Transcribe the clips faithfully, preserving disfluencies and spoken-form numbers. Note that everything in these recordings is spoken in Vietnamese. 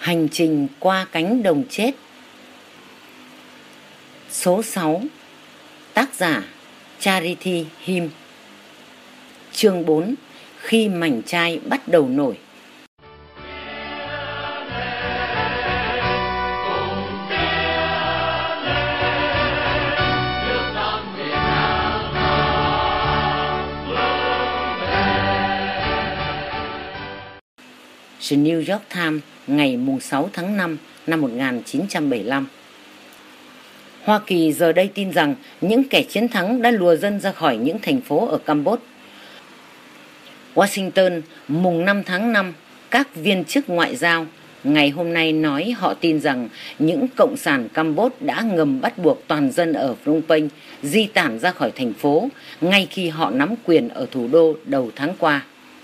Hành trình qua cánh đồng chết. Số sáu. Tác giả Charity Him. Chương bốn. Khi mảnh chai bắt đầu nổi. The New York Times ngày sáu tháng năm năm một nghìn chín trăm bảy mươi lăm. Hoa Kỳ giờ đây tin rằng những kẻ chiến thắng đã lùa dân ra khỏi những thành phố ở Campuchia. Washington mùng năm tháng năm, các viên chức ngoại giao ngày hôm nay nói họ tin rằng những cộng sản Campuchia đã ngầm bắt buộc toàn dân ở Phnom Penh di tản ra khỏi thành phố ngay khi họ nắm quyền ở thủ đô đầu tháng qua.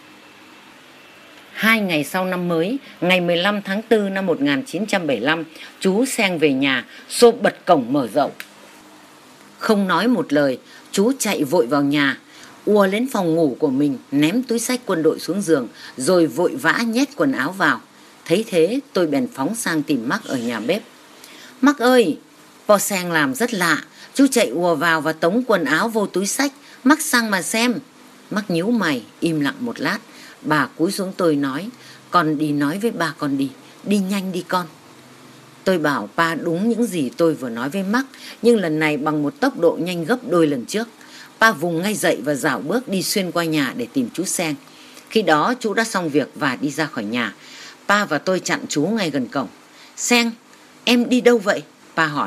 Hai ngày sau năm mới, ngày mười lăm tháng tư năm một nghìn chín trăm bảy mươi lăm, chú Seng về nhà, xô bật cổng mở rộng. Không nói một lời, chú chạy vội vào nhà, ùa lên phòng ngủ của mình, ném túi xách quân đội xuống giường, rồi vội vã nhét quần áo vào. Thấy thế, tôi bèn phóng sang tìm Mark ở nhà bếp. Mark ơi, Po Seng làm rất lạ, chú chạy ùa vào và tống quần áo vô túi xách, Mark sang mà xem. Mark nhíu mày, im lặng một lát. Bà cúi xuống tôi nói, con đi nói với bà con đi, đi nhanh đi con. Tôi bảo Pa đúng những gì tôi vừa nói với Mark, nhưng lần này bằng một tốc độ nhanh gấp đôi lần trước. Pa vùng ngay dậy và rảo bước đi xuyên qua nhà để tìm chú Seng. Khi đó chú đã xong việc và đi ra khỏi nhà. Pa và tôi chặn chú ngay gần cổng. Seng, em đi đâu vậy? Pa hỏi.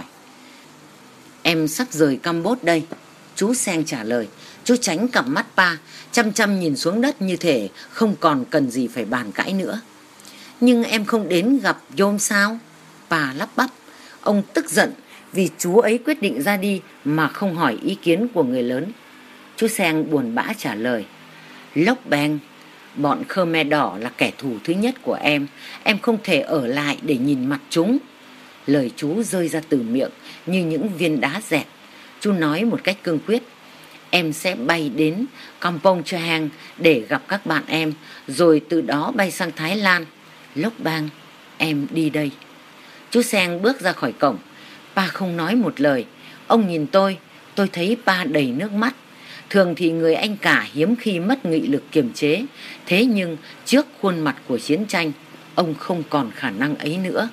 Em sắp rời Campuchia đây, chú Seng trả lời. Chú tránh cặp mắt Pa, chăm chăm nhìn xuống đất như thể không còn cần gì phải bàn cãi nữa. Nhưng em không đến gặp Yom sao? Pa lắp bắp. Ông tức giận vì chú ấy quyết định ra đi mà không hỏi ý kiến của người lớn. Chú Seng buồn bã trả lời. Lốc Beng, bọn Khmer Đỏ là kẻ thù thứ nhất của em. Em không thể ở lại để nhìn mặt chúng. Lời chú rơi ra từ miệng như những viên đá dẹt. Chú nói một cách cương quyết. Em sẽ bay đến Kampong Chahang để gặp các bạn em, rồi từ đó bay sang Thái Lan. Lốc Bang, em đi đây. Chú Seng bước ra khỏi cổng. Pa không nói một lời. Ông nhìn tôi, tôi thấy Pa đầy nước mắt. Thường thì người anh cả hiếm khi mất nghị lực kiềm chế. Thế nhưng trước khuôn mặt của chiến tranh, ông không còn khả năng ấy nữa.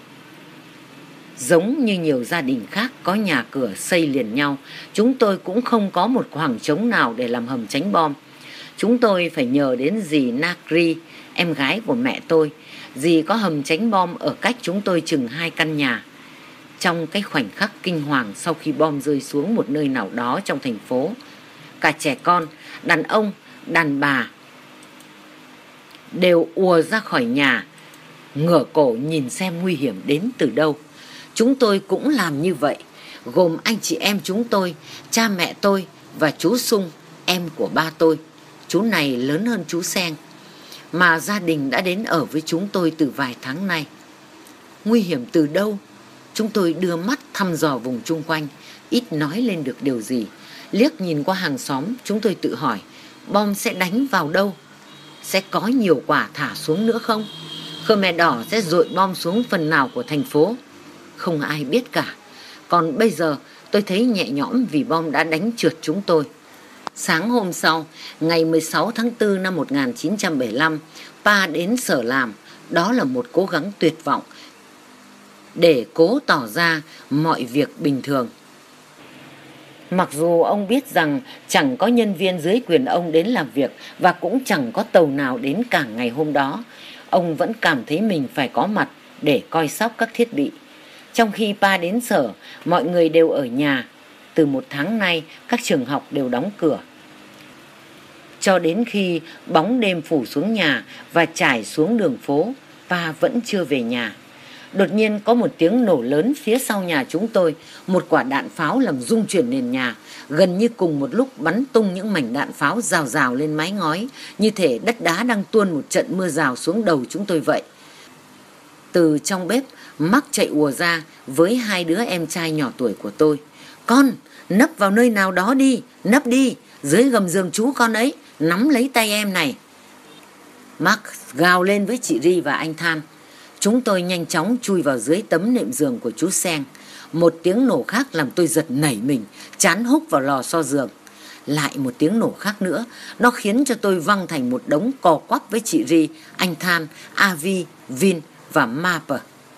Giống như nhiều gia đình khác có nhà cửa xây liền nhau, chúng tôi cũng không có một khoảng trống nào để làm hầm tránh bom. Chúng tôi phải nhờ đến dì Nakri, em gái của mẹ tôi. Dì có hầm tránh bom ở cách chúng tôi chừng hai căn nhà. Trong cái khoảnh khắc kinh hoàng sau khi bom rơi xuống một nơi nào đó trong thành phố, cả trẻ con, đàn ông, đàn bà đều ùa ra khỏi nhà, ngửa cổ nhìn xem nguy hiểm đến từ đâu. Chúng tôi cũng làm như vậy, gồm anh chị em chúng tôi, cha mẹ tôi và chú Sung, em của ba tôi. Chú này lớn hơn chú Seng, mà gia đình đã đến ở với chúng tôi từ vài tháng nay. Nguy hiểm từ đâu? Chúng tôi đưa mắt thăm dò vùng chung quanh, ít nói lên được điều gì. Liếc nhìn qua hàng xóm, chúng tôi tự hỏi, bom sẽ đánh vào đâu? Sẽ có nhiều quả thả xuống nữa không? Khmer Đỏ sẽ dội bom xuống phần nào của thành phố? Không ai biết cả. Còn bây giờ tôi thấy nhẹ nhõm vì bom đã đánh trượt chúng tôi. Sáng hôm sau, ngày mười sáu tháng tư năm một nghìn chín trăm bảy mươi lăm, Pa đến sở làm. Đó là một cố gắng tuyệt vọng để cố tỏ ra mọi việc bình thường. Mặc dù ông biết rằng chẳng có nhân viên dưới quyền ông đến làm việc và cũng chẳng có tàu nào đến cảng ngày hôm đó, ông vẫn cảm thấy mình phải có mặt để coi sóc các thiết bị. Trong khi Pa đến sở, mọi người đều ở nhà. Từ một tháng nay, các trường học đều đóng cửa. Cho đến khi bóng đêm phủ xuống nhà và trải xuống đường phố, Pa vẫn chưa về nhà. Đột nhiên có một tiếng nổ lớn phía sau nhà chúng tôi. Một quả đạn pháo làm rung chuyển nền nhà. Gần như cùng một lúc bắn tung những mảnh đạn pháo rào rào lên mái ngói, như thể đất đá đang tuôn một trận mưa rào xuống đầu chúng tôi vậy. Từ trong bếp, Mark chạy ùa ra với hai đứa em trai nhỏ tuổi của tôi. Con, nấp vào nơi nào đó đi, nấp đi, dưới gầm giường chú con ấy, nắm lấy tay em này. Mark gào lên với chị Ri và anh Than. Chúng tôi nhanh chóng chui vào dưới tấm nệm giường của chú Seng. Một tiếng nổ khác làm tôi giật nảy mình, chán húc vào lò xo giường. Lại một tiếng nổ khác nữa, nó khiến cho tôi văng thành một đống cò quắp với chị Ri, anh Than, Avi, Vin và Marper.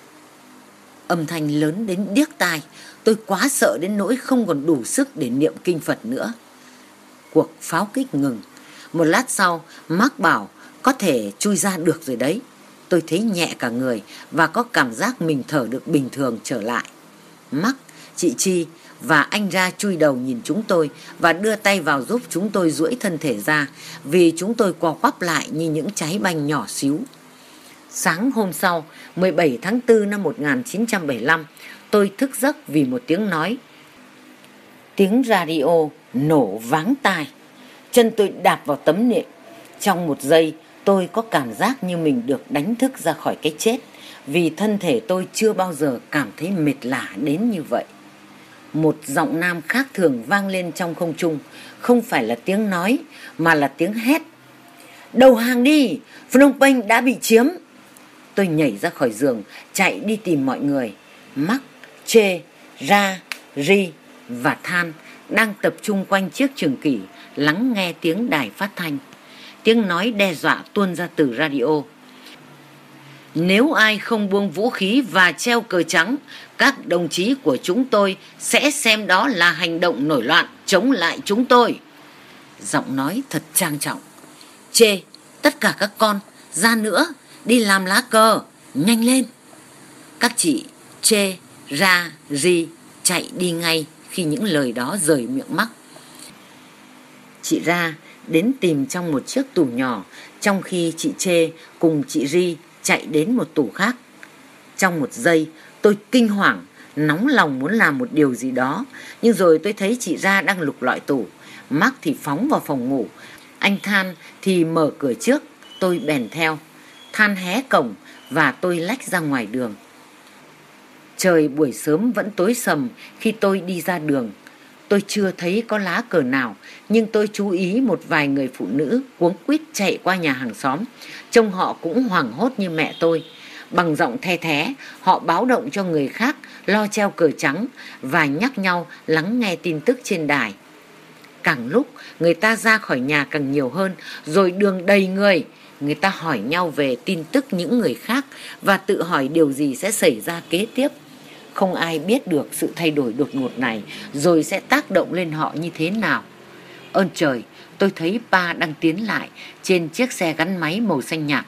Âm thanh lớn đến điếc tai, tôi quá sợ đến nỗi không còn đủ sức để niệm kinh Phật nữa. Cuộc pháo kích ngừng. Một lát sau, Mark bảo có thể chui ra được rồi đấy. Tôi thấy nhẹ cả người và có cảm giác mình thở được bình thường trở lại. Mark, chị Chi và anh Ra chui đầu nhìn chúng tôi và đưa tay vào giúp chúng tôi duỗi thân thể ra, vì chúng tôi co quắp lại như những trái banh nhỏ xíu. Sáng hôm sau, mười bảy tháng tư năm một nghìn chín trăm bảy mươi lăm, tôi thức giấc vì một tiếng nói. Tiếng radio nổ váng tai. Chân tôi đạp vào tấm nệm. Trong một giây, tôi có cảm giác như mình được đánh thức ra khỏi cái chết, vì thân thể tôi chưa bao giờ cảm thấy mệt lả đến như vậy. Một giọng nam khác thường vang lên trong không trung, không phải là tiếng nói mà là tiếng hét. Đầu hàng đi, Phnom Penh đã bị chiếm. Tôi nhảy ra khỏi giường, chạy đi tìm mọi người. Mark, Che, Ra, Ri và Than đang tập trung quanh chiếc trường kỷ, lắng nghe tiếng đài phát thanh. Tiếng nói đe dọa tuôn ra từ radio. Nếu ai không buông vũ khí và treo cờ trắng, các đồng chí của chúng tôi sẽ xem đó là hành động nổi loạn chống lại chúng tôi. Giọng nói thật trang trọng. Chê, tất cả các con, ra nữa, đi làm lá cờ, nhanh lên. Các chị Chê, Ra, Ri chạy đi ngay khi những lời đó rời miệng Mark. Chị Ra đến tìm trong một chiếc tủ nhỏ, trong khi chị Chê cùng chị Ri chạy đến một tủ khác. Trong một giây, tôi kinh hoàng, nóng lòng muốn làm một điều gì đó, nhưng rồi tôi thấy chị Ra đang lục lọi tủ. Mark thì phóng vào phòng ngủ, anh Than thì mở cửa trước, tôi bèn theo. Than hé cổng và tôi lách ra ngoài đường. Trời buổi sớm vẫn tối sầm khi tôi đi ra đường. Tôi chưa thấy có lá cờ nào, nhưng tôi chú ý một vài người phụ nữ cuống quýt chạy qua nhà hàng xóm. Trông họ cũng hoảng hốt như mẹ tôi. Bằng giọng the thé, họ báo động cho người khác lo treo cờ trắng và nhắc nhau lắng nghe tin tức trên đài. Càng lúc, người ta ra khỏi nhà càng nhiều hơn, rồi đường đầy người. Người ta hỏi nhau về tin tức những người khác và tự hỏi điều gì sẽ xảy ra kế tiếp. Không ai biết được sự thay đổi đột ngột này rồi sẽ tác động lên họ như thế nào. Ơn trời, tôi thấy Pa đang tiến lại trên chiếc xe gắn máy màu xanh nhạt.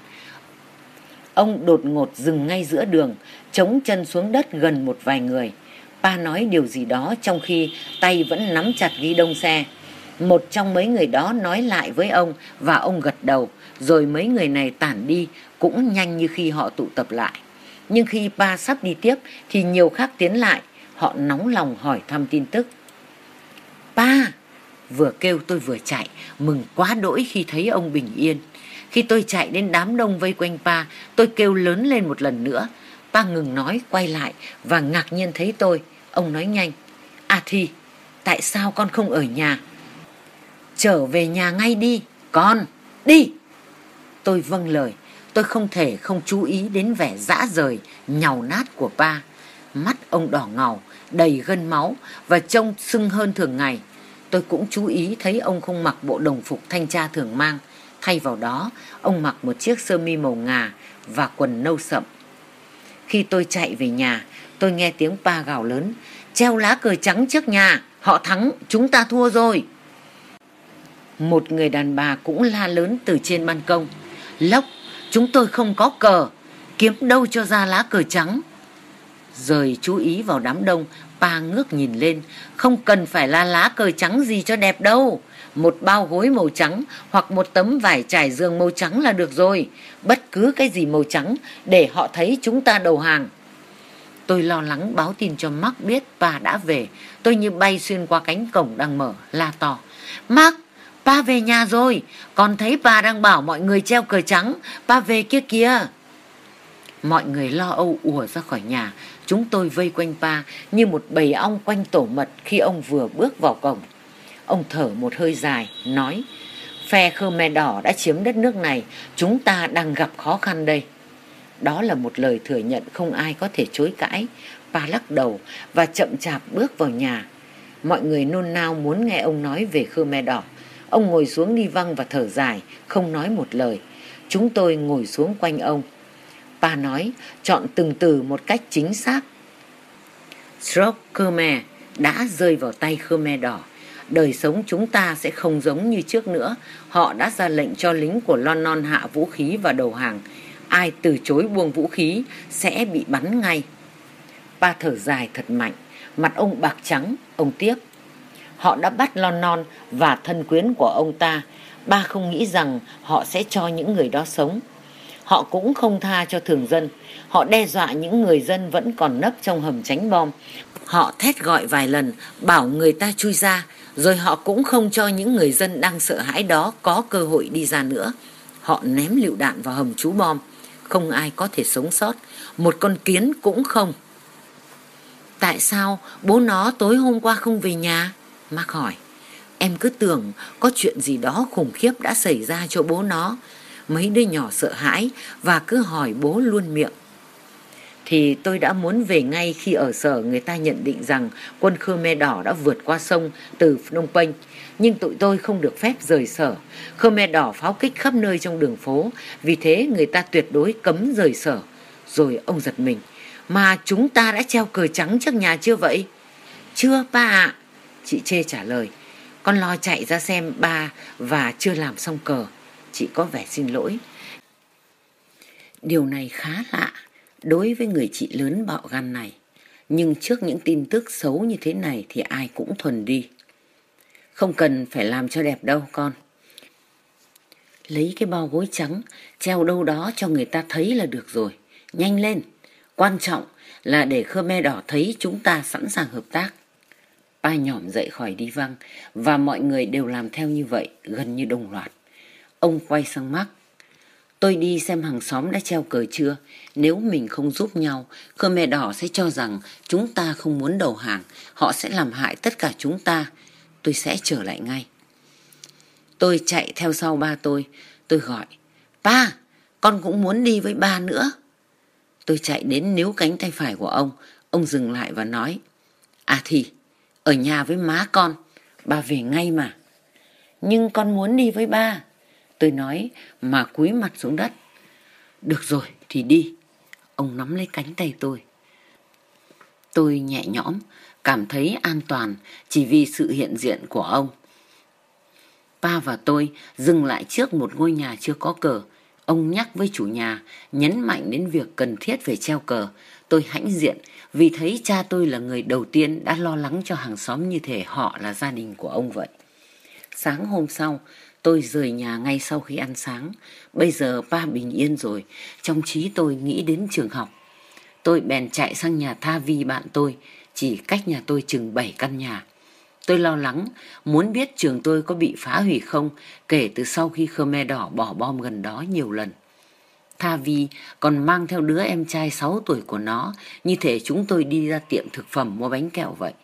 Ông đột ngột dừng ngay giữa đường, chống chân xuống đất gần một vài người. Pa nói điều gì đó trong khi tay vẫn nắm chặt ghi đông xe. Một trong mấy người đó nói lại với ông và ông gật đầu, rồi mấy người này tản đi cũng nhanh như khi họ tụ tập lại. Nhưng khi Pa sắp đi tiếp thì nhiều khác tiến lại, họ nóng lòng hỏi thăm tin tức. Pa! Vừa kêu tôi vừa chạy, mừng quá đỗi khi thấy ông bình yên. Khi tôi chạy đến đám đông vây quanh Pa, tôi kêu lớn lên một lần nữa. Pa ngừng nói, quay lại và ngạc nhiên thấy tôi. Ông nói nhanh. À thì, tại sao con không ở nhà? Trở về nhà ngay đi, con, đi! Tôi vâng lời. Tôi không thể không chú ý đến vẻ rã rời, nhàu nát của Pa. Mắt ông đỏ ngầu, đầy gân máu và trông sưng hơn thường ngày. Tôi cũng chú ý thấy ông không mặc bộ đồng phục thanh tra thường mang. Thay vào đó, ông mặc một chiếc sơ mi màu ngà và quần nâu sậm. Khi tôi chạy về nhà, tôi nghe tiếng Pa gào lớn. Treo lá cờ trắng trước nhà, họ thắng, chúng ta thua rồi. Một người đàn bà cũng la lớn từ trên ban công. Lốc, chúng tôi không có cờ, kiếm đâu cho ra lá cờ trắng. Rời chú ý vào đám đông, Pa ngước nhìn lên. Không cần phải là lá cờ trắng gì cho đẹp đâu. Một bao gối màu trắng hoặc một tấm vải trải giường màu trắng là được rồi. Bất cứ cái gì màu trắng để họ thấy chúng ta đầu hàng. Tôi lo lắng báo tin cho Mark biết Pa đã về. Tôi như bay xuyên qua cánh cổng đang mở, la to. Mark, Pa về nhà rồi. Con thấy Pa đang bảo mọi người treo cờ trắng. Pa về kia kìa. Mọi người lo âu ùa ra khỏi nhà. Chúng tôi vây quanh Pa như một bầy ong quanh tổ mật khi ông vừa bước vào cổng. Ông thở một hơi dài, nói. Phe Khmer Đỏ đã chiếm đất nước này. Chúng ta đang gặp khó khăn đây. Đó là một lời thừa nhận không ai có thể chối cãi. Pa lắc đầu và chậm chạp bước vào nhà. Mọi người nôn nao muốn nghe ông nói về Khmer Đỏ. Ông ngồi xuống đi văng và thở dài, không nói một lời. Chúng tôi ngồi xuống quanh ông. Pa nói, chọn từng từ một cách chính xác. Stroke Khmer đã rơi vào tay Khmer Đỏ. Đời sống chúng ta sẽ không giống như trước nữa. Họ đã ra lệnh cho lính của Lon Non hạ vũ khí và đầu hàng. Ai từ chối buông vũ khí sẽ bị bắn ngay. Pa thở dài thật mạnh. Mặt ông bạc trắng. Ông tiếp, họ đã bắt Lon Non và thân quyến của ông ta. Pa không nghĩ rằng họ sẽ cho những người đó sống. Họ cũng không tha cho thường dân. Họ đe dọa những người dân vẫn còn nấp trong hầm tránh bom. Họ thét gọi vài lần, bảo người ta chui ra. Rồi họ cũng không cho những người dân đang sợ hãi đó có cơ hội đi ra nữa. Họ ném lựu đạn vào hầm trú bom. Không ai có thể sống sót. Một con kiến cũng không. Tại sao bố nó tối hôm qua không về nhà? Mark hỏi. Em cứ tưởng có chuyện gì đó khủng khiếp đã xảy ra cho bố nó. Mấy đứa nhỏ sợ hãi và cứ hỏi bố luôn miệng. Thì tôi đã muốn về ngay khi ở sở người ta nhận định rằng quân Khmer Đỏ đã vượt qua sông từ Phnom Penh. Nhưng tụi tôi không được phép rời sở. Khmer Đỏ pháo kích khắp nơi trong đường phố. Vì thế người ta tuyệt đối cấm rời sở. Rồi ông giật mình. Mà chúng ta đã treo cờ trắng trước nhà chưa vậy? Chưa ba ạ. Chị Chê trả lời. Con lo chạy ra xem ba và chưa làm xong cờ. Chị có vẻ xin lỗi. Điều này khá lạ đối với người chị lớn bạo gan này. Nhưng trước những tin tức xấu như thế này thì ai cũng thuần đi. Không cần phải làm cho đẹp đâu con. Lấy cái bao gối trắng treo đâu đó cho người ta thấy là được rồi. Nhanh lên. Quan trọng là để Khmer Đỏ thấy chúng ta sẵn sàng hợp tác. Pa nhỏm dậy khỏi đi văng và mọi người đều làm theo như vậy, gần như đồng loạt. Ông quay sang Mark. Tôi đi xem hàng xóm đã treo cờ chưa. Nếu mình không giúp nhau, Khmer Đỏ sẽ cho rằng chúng ta không muốn đầu hàng. Họ sẽ làm hại tất cả chúng ta. Tôi sẽ trở lại ngay. Tôi chạy theo sau ba tôi. Tôi gọi. Pa, con cũng muốn đi với ba nữa. Tôi chạy đến níu cánh tay phải của ông. Ông dừng lại và nói. À thì, ở nhà với má con. Ba về ngay mà. Nhưng con muốn đi với ba. Tôi nói mà cúi mặt xuống đất. Được rồi thì đi. Ông nắm lấy cánh tay tôi. Tôi nhẹ nhõm, cảm thấy an toàn chỉ vì sự hiện diện của ông. Pa và tôi dừng lại trước một ngôi nhà chưa có cờ. Ông nhắc với chủ nhà, nhấn mạnh đến việc cần thiết về treo cờ. Tôi hãnh diện vì thấy cha tôi là người đầu tiên đã lo lắng cho hàng xóm như thể họ là gia đình của ông vậy. Sáng hôm sau, tôi rời nhà ngay sau khi ăn sáng. Bây giờ Pa bình yên rồi, trong trí tôi nghĩ đến trường học. Tôi bèn chạy sang nhà Tha Vi bạn tôi, chỉ cách nhà tôi chừng bảy căn nhà. Tôi lo lắng, muốn biết trường tôi có bị phá hủy không kể từ sau khi Khmer Đỏ bỏ bom gần đó nhiều lần. Tha Vi còn mang theo đứa em trai sáu tuổi của nó, như thể chúng tôi đi ra tiệm thực phẩm mua bánh kẹo vậy.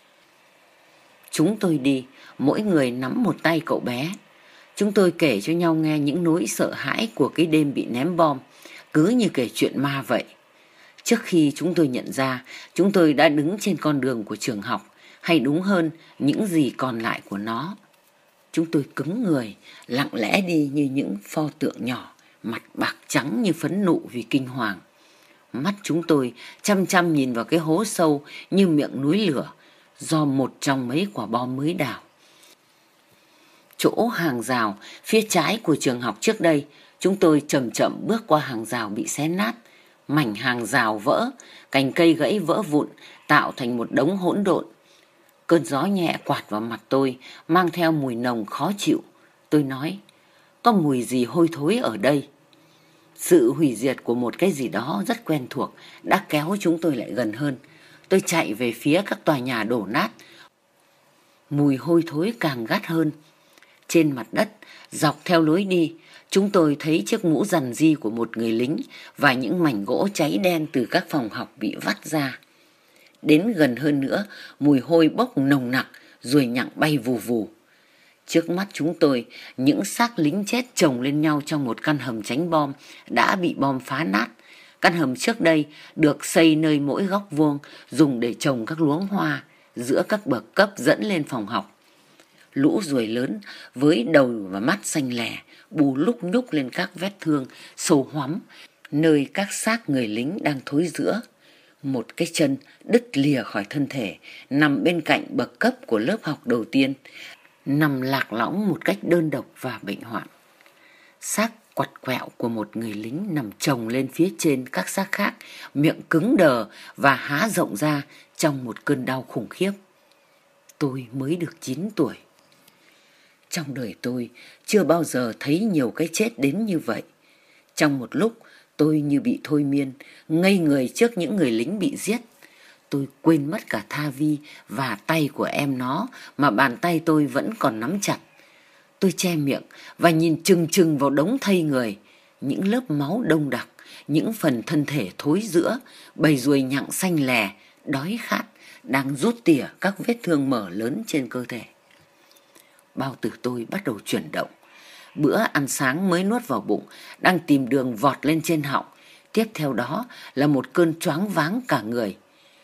Chúng tôi đi, mỗi người nắm một tay cậu bé. Chúng tôi kể cho nhau nghe những nỗi sợ hãi của cái đêm bị ném bom, cứ như kể chuyện ma vậy. Trước khi chúng tôi nhận ra, chúng tôi đã đứng trên con đường của trường học, hay đúng hơn, những gì còn lại của nó. Chúng tôi cứng người, lặng lẽ đi như những pho tượng nhỏ, mặt bạc trắng như phấn nộ vì kinh hoàng. Mắt chúng tôi chăm chăm nhìn vào cái hố sâu như miệng núi lửa, do một trong mấy quả bom mới đào. Chỗ hàng rào phía trái của trường học trước đây, chúng tôi chậm chậm bước qua hàng rào bị xé nát. Mảnh hàng rào vỡ, cành cây gãy vỡ vụn, tạo thành một đống hỗn độn. Cơn gió nhẹ quạt vào mặt tôi, mang theo mùi nồng khó chịu. Tôi nói, có mùi gì hôi thối ở đây? Sự hủy diệt của một cái gì đó rất quen thuộc đã kéo chúng tôi lại gần hơn. Tôi chạy về phía các tòa nhà đổ nát. Mùi hôi thối càng gắt hơn. Trên mặt đất, dọc theo lối đi, chúng tôi thấy chiếc mũ rằn ri của một người lính và những mảnh gỗ cháy đen từ các phòng học bị vắt ra. Đến gần hơn nữa, mùi hôi bốc nồng nặc, ruồi nhặng bay vù vù. Trước mắt chúng tôi, những xác lính chết chồng lên nhau trong một căn hầm tránh bom đã bị bom phá nát. Căn hầm trước đây được xây nơi mỗi góc vuông dùng để trồng các luống hoa giữa các bậc cấp dẫn lên phòng học. Lũ ruồi lớn với đầu và mắt xanh lè bù lúc nhúc lên các vết thương sâu hoắm nơi các xác người lính đang thối rữa. Một cái chân đứt lìa khỏi thân thể nằm bên cạnh bậc cấp của lớp học đầu tiên, nằm lạc lõng một cách đơn độc và bệnh hoạn. Xác quặt quẹo của một người lính nằm chồng lên phía trên các xác khác, miệng cứng đờ và há rộng ra trong một cơn đau khủng khiếp. Tôi mới được chín tuổi. Trong đời tôi chưa bao giờ thấy nhiều cái chết đến như vậy. Trong một lúc tôi như bị thôi miên, ngây người trước những người lính bị giết. Tôi quên mất cả Tha Vi và tay của em nó mà bàn tay tôi vẫn còn nắm chặt. Tôi che miệng và nhìn chừng chừng vào đống thây người, những lớp máu đông đặc, những phần thân thể thối rữa, bầy ruồi nhặng xanh lè, đói khát, đang rút tỉa các vết thương mở lớn trên cơ thể. Bao tử tôi bắt đầu chuyển động. Bữa ăn sáng mới nuốt vào bụng đang tìm đường vọt lên trên họng. Tiếp theo đó là một cơn choáng váng cả người.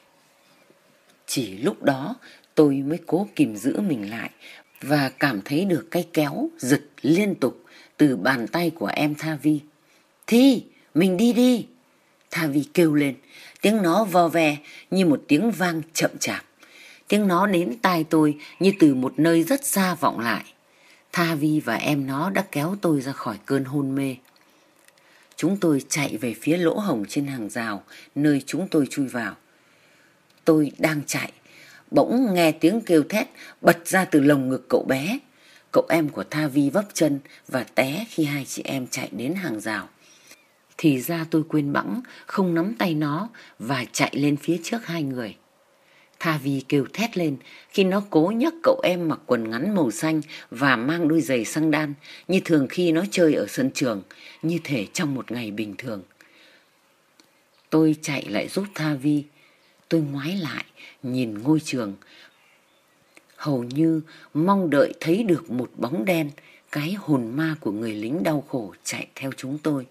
Chỉ lúc đó tôi mới cố kìm giữ mình lại và cảm thấy được cái kéo giật liên tục từ bàn tay của em Tha Vi. Thi, mình đi đi. Tha Vi kêu lên, tiếng nó vo ve như một tiếng vang chậm chạp. Tiếng nó đến tai tôi như từ một nơi rất xa vọng lại. Tha Vi và em nó đã kéo tôi ra khỏi cơn hôn mê. Chúng tôi chạy về phía lỗ hổng trên hàng rào nơi chúng tôi chui vào. Tôi đang chạy, bỗng nghe tiếng kêu thét bật ra từ lồng ngực cậu bé. Cậu em của Tha Vi vấp chân và té khi hai chị em chạy đến hàng rào. Thì ra tôi quên bẵng không nắm tay nó và chạy lên phía trước hai người. Tha Vi kêu thét lên khi nó cố nhấc cậu em mặc quần ngắn màu xanh và mang đôi giày xăng đan như thường khi nó chơi ở sân trường, như thể trong một ngày bình thường. Tôi chạy lại giúp Tha Vi. Tôi ngoái lại nhìn ngôi trường, hầu như mong đợi thấy được một bóng đen, cái hồn ma của người lính đau khổ chạy theo chúng tôi.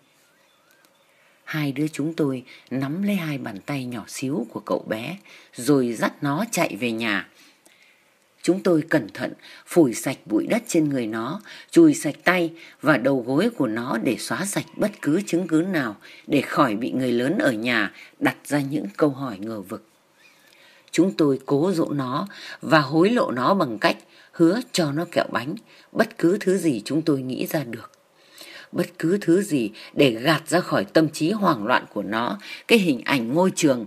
Hai đứa chúng tôi nắm lấy hai bàn tay nhỏ xíu của cậu bé rồi dắt nó chạy về nhà. Chúng tôi cẩn thận phủi sạch bụi đất trên người nó, chùi sạch tay và đầu gối của nó để xóa sạch bất cứ chứng cứ nào để khỏi bị người lớn ở nhà đặt ra những câu hỏi ngờ vực. Chúng tôi cố dỗ nó và hối lộ nó bằng cách hứa cho nó kẹo bánh, bất cứ thứ gì chúng tôi nghĩ ra được. Bất cứ thứ gì để gạt ra khỏi tâm trí hoảng loạn của nó cái hình ảnh ngôi trường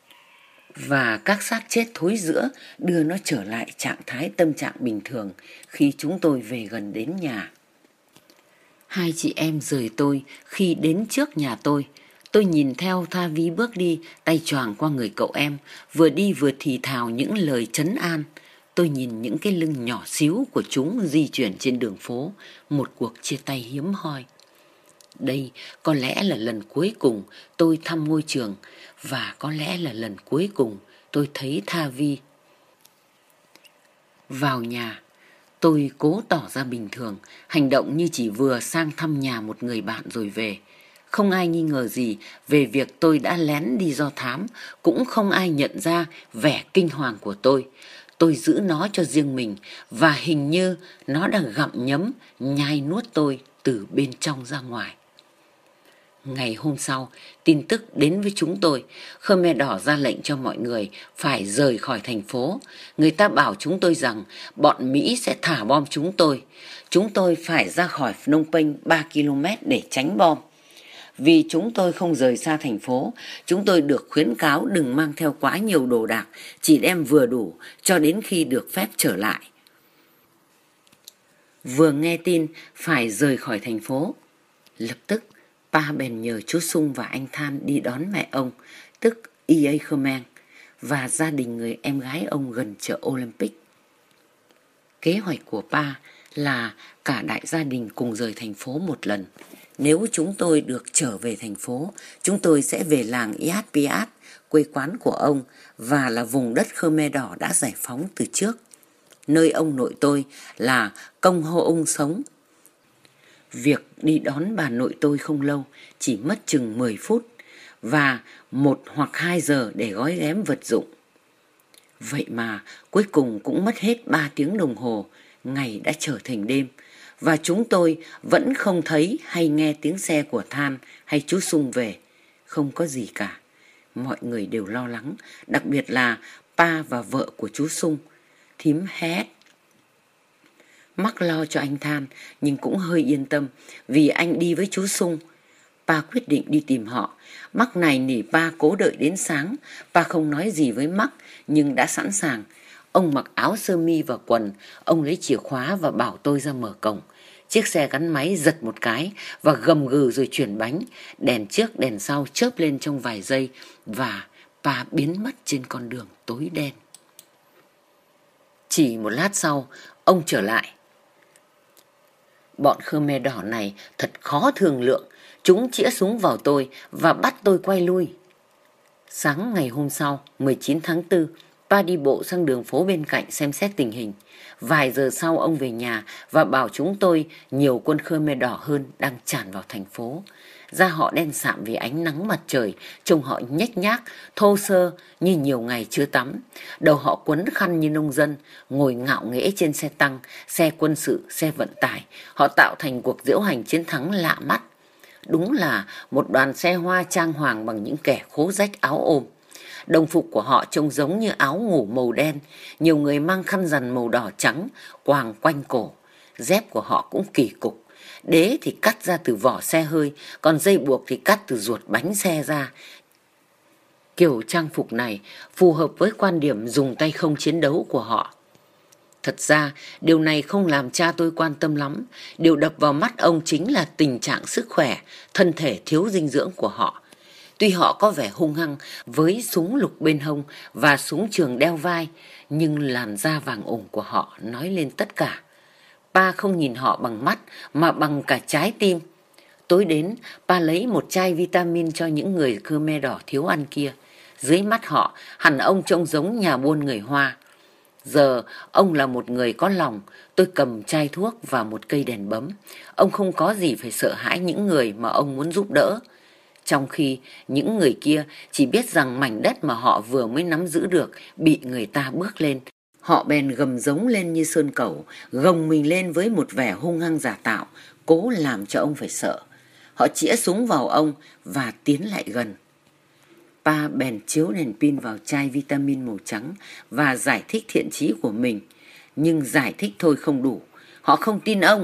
và các xác chết thối rữa, đưa nó trở lại trạng thái tâm trạng bình thường khi chúng tôi về gần đến nhà. Hai chị em rời tôi khi đến trước nhà tôi. Tôi nhìn theo Tha Vi bước đi, tay choàng qua người cậu em, vừa đi vừa thì thào những lời trấn an. Tôi nhìn những cái lưng nhỏ xíu của chúng di chuyển trên đường phố, một cuộc chia tay hiếm hoi. Đây có lẽ là lần cuối cùng tôi thăm ngôi trường và có lẽ là lần cuối cùng tôi thấy Tha Vi. Vào nhà, tôi cố tỏ ra bình thường, hành động như chỉ vừa sang thăm nhà một người bạn rồi về. Không ai nghi ngờ gì về việc tôi đã lén đi do thám, cũng không ai nhận ra vẻ kinh hoàng của tôi. Tôi giữ nó cho riêng mình và hình như nó đang gặm nhấm, nhai nuốt tôi từ bên trong ra ngoài. Ngày hôm sau, tin tức đến với chúng tôi. Khmer Đỏ ra lệnh cho mọi người phải rời khỏi thành phố. Người ta bảo chúng tôi rằng bọn Mỹ sẽ thả bom chúng tôi. Chúng tôi phải ra khỏi Phnom Penh ba ki lô mét để tránh bom. Vì chúng tôi không rời xa thành phố, chúng tôi được khuyến cáo đừng mang theo quá nhiều đồ đạc, chỉ đem vừa đủ cho đến khi được phép trở lại. Vừa nghe tin phải rời khỏi thành phố, lập tức Pa bèn nhờ chú Sung và anh Than đi đón mẹ ông, tức i a Khmer, và gia đình người em gái ông gần chợ Olympic. Kế hoạch của Pa là cả đại gia đình cùng rời thành phố một lần. Nếu chúng tôi được trở về thành phố, chúng tôi sẽ về làng Iat Piat, quê quán của ông, và là vùng đất Khmer Đỏ đã giải phóng từ trước. Nơi ông nội tôi là Công Hô Ung sống. Việc đi đón bà nội tôi không lâu, chỉ mất chừng mười phút, và một hoặc hai giờ để gói ghém vật dụng. Vậy mà cuối cùng cũng mất hết ba tiếng đồng hồ, ngày đã trở thành đêm, và chúng tôi vẫn không thấy hay nghe tiếng xe của Than hay chú Sung về. Không có gì cả. Mọi người đều lo lắng, đặc biệt là pa và vợ của chú Sung. Thím hét. Mắc lo cho anh Than, nhưng cũng hơi yên tâm vì anh đi với chú Sung. Pa quyết định đi tìm họ. Mắc này nỉ pa cố đợi đến sáng. Pa không nói gì với Mắc, nhưng đã sẵn sàng. Ông mặc áo sơ mi và quần. Ông lấy chìa khóa và bảo tôi ra mở cổng. Chiếc xe gắn máy giật một cái và gầm gừ rồi chuyển bánh. Đèn trước đèn sau chớp lên trong vài giây và pa biến mất trên con đường tối đen. Chỉ một lát sau, ông trở lại. Bọn Khmer Đỏ này thật khó thương lượng. Chúng chĩa súng vào tôi và bắt tôi quay lui. Sáng ngày hôm sau, mười chín tháng tư, pa đi bộ sang đường phố bên cạnh xem xét tình hình. Vài giờ sau ông về nhà và bảo chúng tôi nhiều quân Khmer Đỏ hơn đang tràn vào thành phố. Da họ đen sạm vì ánh nắng mặt trời, trông họ nhếch nhác, thô sơ như nhiều ngày chưa tắm. Đầu họ quấn khăn như nông dân, ngồi ngạo nghễ trên xe tăng, xe quân sự, xe vận tải. Họ tạo thành cuộc diễu hành chiến thắng lạ mắt. Đúng là một đoàn xe hoa trang hoàng bằng những kẻ khố rách áo ôm. Đồng phục của họ trông giống như áo ngủ màu đen, nhiều người mang khăn rằn màu đỏ trắng, quàng quanh cổ. Dép của họ cũng kỳ cục. Đế thì cắt ra từ vỏ xe hơi, còn dây buộc thì cắt từ ruột bánh xe ra. Kiểu trang phục này phù hợp với quan điểm dùng tay không chiến đấu của họ. Thật ra, điều này không làm cha tôi quan tâm lắm. Điều đập vào mắt ông chính là tình trạng sức khỏe, thân thể thiếu dinh dưỡng của họ. Tuy họ có vẻ hung hăng với súng lục bên hông và súng trường đeo vai, nhưng làn da vàng ủng của họ nói lên tất cả. Pa không nhìn họ bằng mắt mà bằng cả trái tim. Tối đến, pa lấy một chai vitamin cho những người Khmer Đỏ thiếu ăn kia. Dưới mắt họ, hẳn ông trông giống nhà buôn người Hoa. Giờ, ông là một người có lòng. Tôi cầm chai thuốc và một cây đèn bấm. Ông không có gì phải sợ hãi những người mà ông muốn giúp đỡ. Trong khi những người kia chỉ biết rằng mảnh đất mà họ vừa mới nắm giữ được bị người ta bước lên. Họ bèn gầm giống lên như sơn cẩu, gồng mình lên với một vẻ hung hăng giả tạo, cố làm cho ông phải sợ. Họ chĩa súng vào ông và tiến lại gần. Pa bèn chiếu đèn pin vào chai vitamin màu trắng và giải thích thiện chí của mình. Nhưng giải thích thôi không đủ. Họ không tin ông.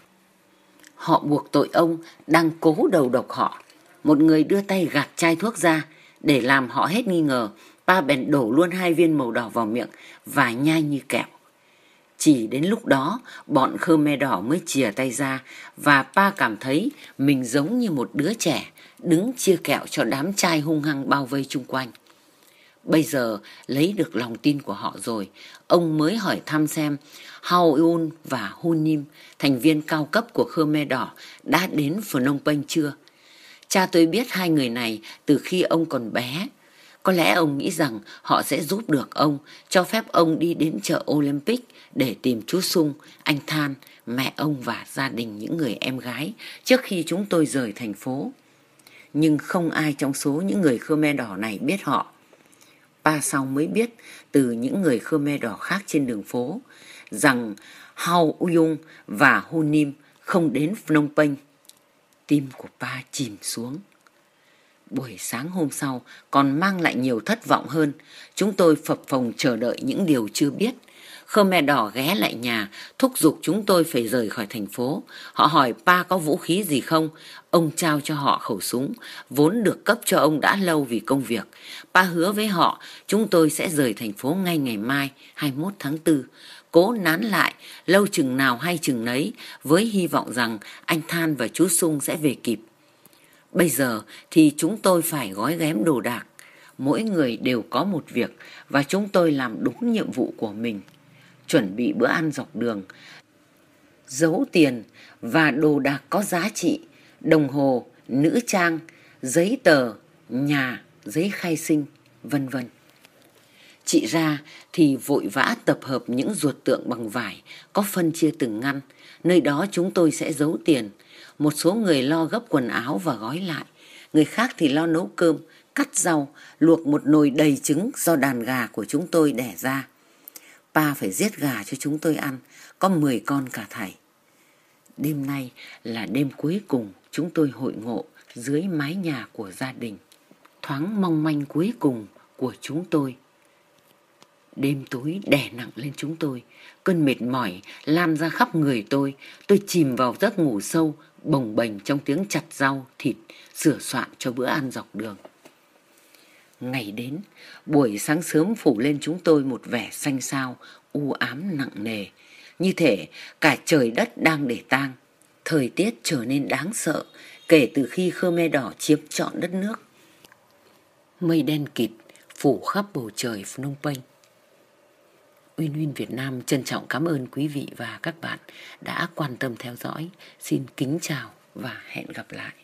Họ buộc tội ông đang cố đầu độc họ. Một người đưa tay gạt chai thuốc ra. Để làm họ hết nghi ngờ, Pa bèn đổ luôn hai viên màu đỏ vào miệng và nhai như kẹo. Chỉ đến lúc đó, bọn Khmer Đỏ mới chìa tay ra và Pa cảm thấy mình giống như một đứa trẻ đứng chia kẹo cho đám trai hung hăng bao vây chung quanh. Bây giờ lấy được lòng tin của họ rồi, ông mới hỏi thăm xem Hao Eun và Hun Nim, thành viên cao cấp của Khmer Đỏ, đã đến Phnom Penh chưa. Cha tôi biết hai người này từ khi ông còn bé. Có lẽ ông nghĩ rằng họ sẽ giúp được ông, cho phép ông đi đến chợ Olympic để tìm chú Sung, anh Than, mẹ ông và gia đình những người em gái trước khi chúng tôi rời thành phố. Nhưng không ai trong số những người Khmer Đỏ này biết họ. Pa sau mới biết từ những người Khmer Đỏ khác trên đường phố rằng Hao Eun và Hun Nim không đến Phnom Penh. Tim của Pa chìm xuống. Buổi sáng hôm sau còn mang lại nhiều thất vọng hơn. Chúng tôi phập phồng chờ đợi những điều chưa biết. Khmer Đỏ ghé lại nhà, thúc giục chúng tôi phải rời khỏi thành phố. Họ hỏi Pa có vũ khí gì không. Ông trao cho họ khẩu súng, vốn được cấp cho ông đã lâu vì công việc. Pa hứa với họ chúng tôi sẽ rời thành phố ngay ngày mai, hai mươi mốt tháng tư. Cố nán lại, lâu chừng nào hay chừng nấy, với hy vọng rằng anh Than và chú Sung sẽ về kịp. Bây giờ thì chúng tôi phải gói ghém đồ đạc. Mỗi người đều có một việc và chúng tôi làm đúng nhiệm vụ của mình. Chuẩn bị bữa ăn dọc đường, giấu tiền và đồ đạc có giá trị, đồng hồ, nữ trang, giấy tờ, nhà, giấy khai sinh, vân vân. Chị ra thì vội vã tập hợp những ruột tượng bằng vải, có phân chia từng ngăn. Nơi đó chúng tôi sẽ giấu tiền. Một số người lo gấp quần áo và gói lại. Người khác thì lo nấu cơm, cắt rau, luộc một nồi đầy trứng do đàn gà của chúng tôi đẻ ra. Pa phải giết gà cho chúng tôi ăn, có mười con cả thảy. Đêm nay là đêm cuối cùng chúng tôi hội ngộ dưới mái nhà của gia đình. Thoáng mong manh cuối cùng của chúng tôi. Đêm tối đè nặng lên chúng tôi, cơn mệt mỏi lan ra khắp người tôi. Tôi chìm vào giấc ngủ sâu, bồng bềnh trong tiếng chặt rau, thịt, sửa soạn cho bữa ăn dọc đường. Ngày đến, buổi sáng sớm phủ lên chúng tôi một vẻ xanh xao, u ám nặng nề. Như thể cả trời đất đang để tang. Thời tiết trở nên đáng sợ kể từ khi Khmer Đỏ chiếm trọn đất nước. Mây đen kịt phủ khắp bầu trời Phnom Penh. Uyên Uyên Việt Nam trân trọng cảm ơn quý vị và các bạn đã quan tâm theo dõi. Xin kính chào và hẹn gặp lại.